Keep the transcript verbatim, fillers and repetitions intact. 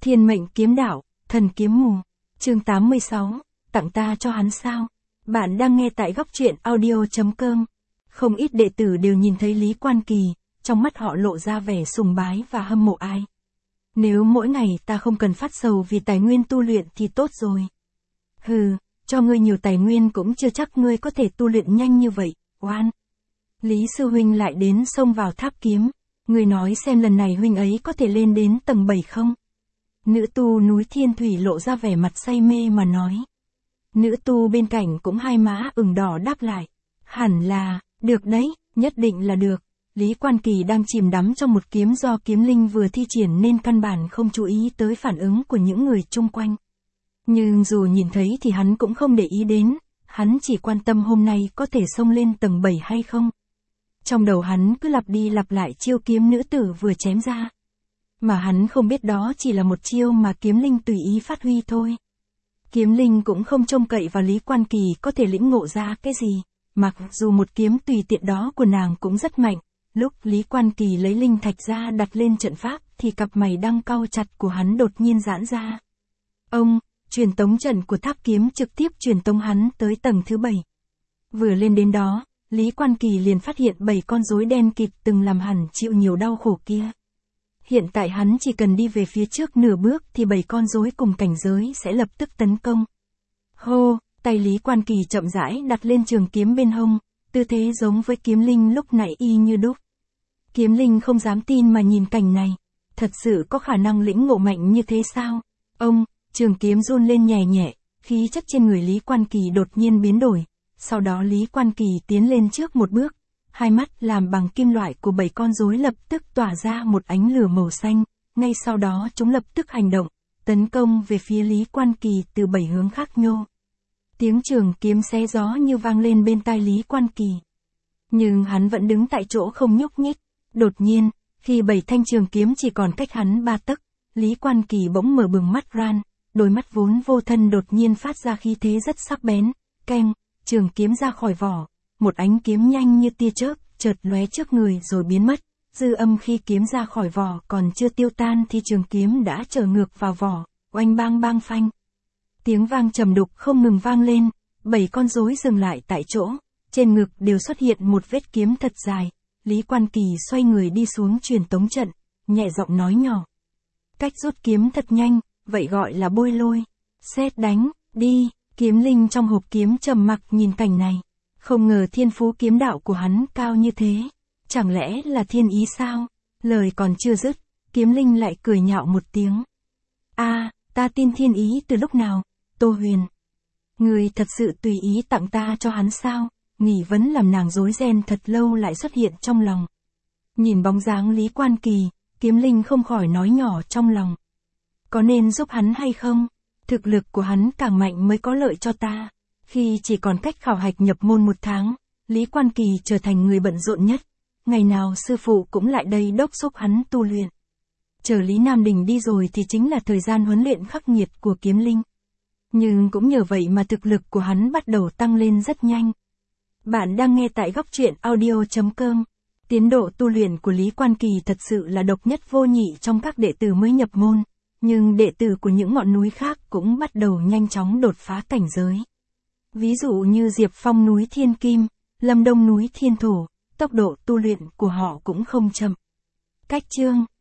Thiên mệnh kiếm đạo, thần kiếm mù. Chương tám mươi sáu, tặng ta cho hắn sao? Bạn đang nghe tại góc truyện audio chấm com. Không ít đệ tử đều nhìn thấy Lý Quan Kỳ, trong mắt họ lộ ra vẻ sùng bái và hâm mộ ai. Nếu mỗi ngày ta không cần phát sầu vì tài nguyên tu luyện thì tốt rồi. Hừ, cho ngươi nhiều tài nguyên cũng chưa chắc ngươi có thể tu luyện nhanh như vậy, oan. Lý sư huynh lại đến xông vào tháp kiếm, ngươi nói xem lần này huynh ấy có thể lên đến tầng bảy không? Nữ tu núi Thiên Thủy lộ ra vẻ mặt say mê mà nói. Nữ tu bên cạnh cũng hai má ửng đỏ đáp lại. Hẳn là, được đấy, nhất định là được. Lý Quan Kỳ đang chìm đắm trong một kiếm do kiếm linh vừa thi triển nên căn bản không chú ý tới phản ứng của những người chung quanh. Nhưng dù nhìn thấy thì hắn cũng không để ý đến, hắn chỉ quan tâm hôm nay có thể xông lên tầng bảy hay không. Trong đầu hắn cứ lặp đi lặp lại chiêu kiếm nữ tử vừa chém ra. Mà hắn không biết đó chỉ là một chiêu mà kiếm linh tùy ý phát huy thôi. Kiếm linh cũng không trông cậy vào Lý Quan Kỳ có thể lĩnh ngộ ra cái gì, mặc dù một kiếm tùy tiện đó của nàng cũng rất mạnh. Lúc Lý Quan Kỳ lấy linh thạch ra đặt lên trận pháp thì cặp mày đang cau chặt của hắn đột nhiên giãn ra. Ông, truyền tống trận của tháp kiếm trực tiếp truyền tống hắn tới tầng thứ bảy. Vừa lên đến đó, Lý Quan Kỳ liền phát hiện bảy con rối đen kịt từng làm hắn chịu nhiều đau khổ kia. Hiện tại hắn chỉ cần đi về phía trước nửa bước thì bảy con rối cùng cảnh giới sẽ lập tức tấn công. Hô, tay Lý Quan Kỳ chậm rãi đặt lên trường kiếm bên hông, tư thế giống với kiếm linh lúc nãy y như đúc. Kiếm linh không dám tin mà nhìn cảnh này, thật sự có khả năng lĩnh ngộ mạnh như thế sao? Ông, trường kiếm run lên nhẹ nhẹ, khí chất trên người Lý Quan Kỳ đột nhiên biến đổi. Sau đó Lý Quan Kỳ tiến lên trước một bước, hai mắt làm bằng kim loại của bảy con rối lập tức tỏa ra một ánh lửa màu xanh, ngay sau đó chúng lập tức hành động, tấn công về phía Lý Quan Kỳ từ bảy hướng khác nhau. Tiếng trường kiếm xé gió như vang lên bên tai Lý Quan Kỳ. Nhưng hắn vẫn đứng tại chỗ không nhúc nhích. Đột nhiên, khi bảy thanh trường kiếm chỉ còn cách hắn ba tấc, Lý Quan Kỳ bỗng mở bừng mắt ran, đôi mắt vốn vô thân đột nhiên phát ra khí thế rất sắc bén, keng, trường kiếm ra khỏi vỏ, một ánh kiếm nhanh như tia chớp, chợt lóe trước người rồi biến mất, dư âm khi kiếm ra khỏi vỏ còn chưa tiêu tan thì trường kiếm đã trở ngược vào vỏ, oanh bang bang phanh. Tiếng vang trầm đục không ngừng vang lên, bảy con rối dừng lại tại chỗ, trên ngực đều xuất hiện một vết kiếm thật dài. Lý Quan Kỳ xoay người đi xuống truyền tống trận, nhẹ giọng nói nhỏ. Cách rút kiếm thật nhanh, vậy gọi là bôi lôi. Sét đánh, đi, kiếm linh trong hộp kiếm trầm mặc nhìn cảnh này. Không ngờ thiên phú kiếm đạo của hắn cao như thế. Chẳng lẽ là thiên ý sao? Lời còn chưa dứt, kiếm linh lại cười nhạo một tiếng. A, à, ta tin thiên ý từ lúc nào? Tô Huyền. Người thật sự tùy ý tặng ta cho hắn sao? Nghỉ vấn làm nàng rối ren thật lâu lại xuất hiện trong lòng. Nhìn bóng dáng Lý Quan Kỳ, kiếm linh không khỏi nói nhỏ trong lòng. Có nên giúp hắn hay không? Thực lực của hắn càng mạnh mới có lợi cho ta. Khi chỉ còn cách khảo hạch nhập môn một tháng, Lý Quan Kỳ trở thành người bận rộn nhất. Ngày nào sư phụ cũng lại đây đốc thúc hắn tu luyện. Chờ Lý Nam Đình đi rồi thì chính là thời gian huấn luyện khắc nghiệt của kiếm linh. Nhưng cũng nhờ vậy mà thực lực của hắn bắt đầu tăng lên rất nhanh. Bạn đang nghe tại góc truyện audio chấm com. Tiến độ tu luyện của Lý Quan Kỳ thật sự là độc nhất vô nhị trong các đệ tử mới nhập môn, nhưng đệ tử của những ngọn núi khác cũng bắt đầu nhanh chóng đột phá cảnh giới. Ví dụ như Diệp Phong núi Thiên Kim, Lâm Đông núi Thiên Thổ, tốc độ tu luyện của họ cũng không chậm. Cách chương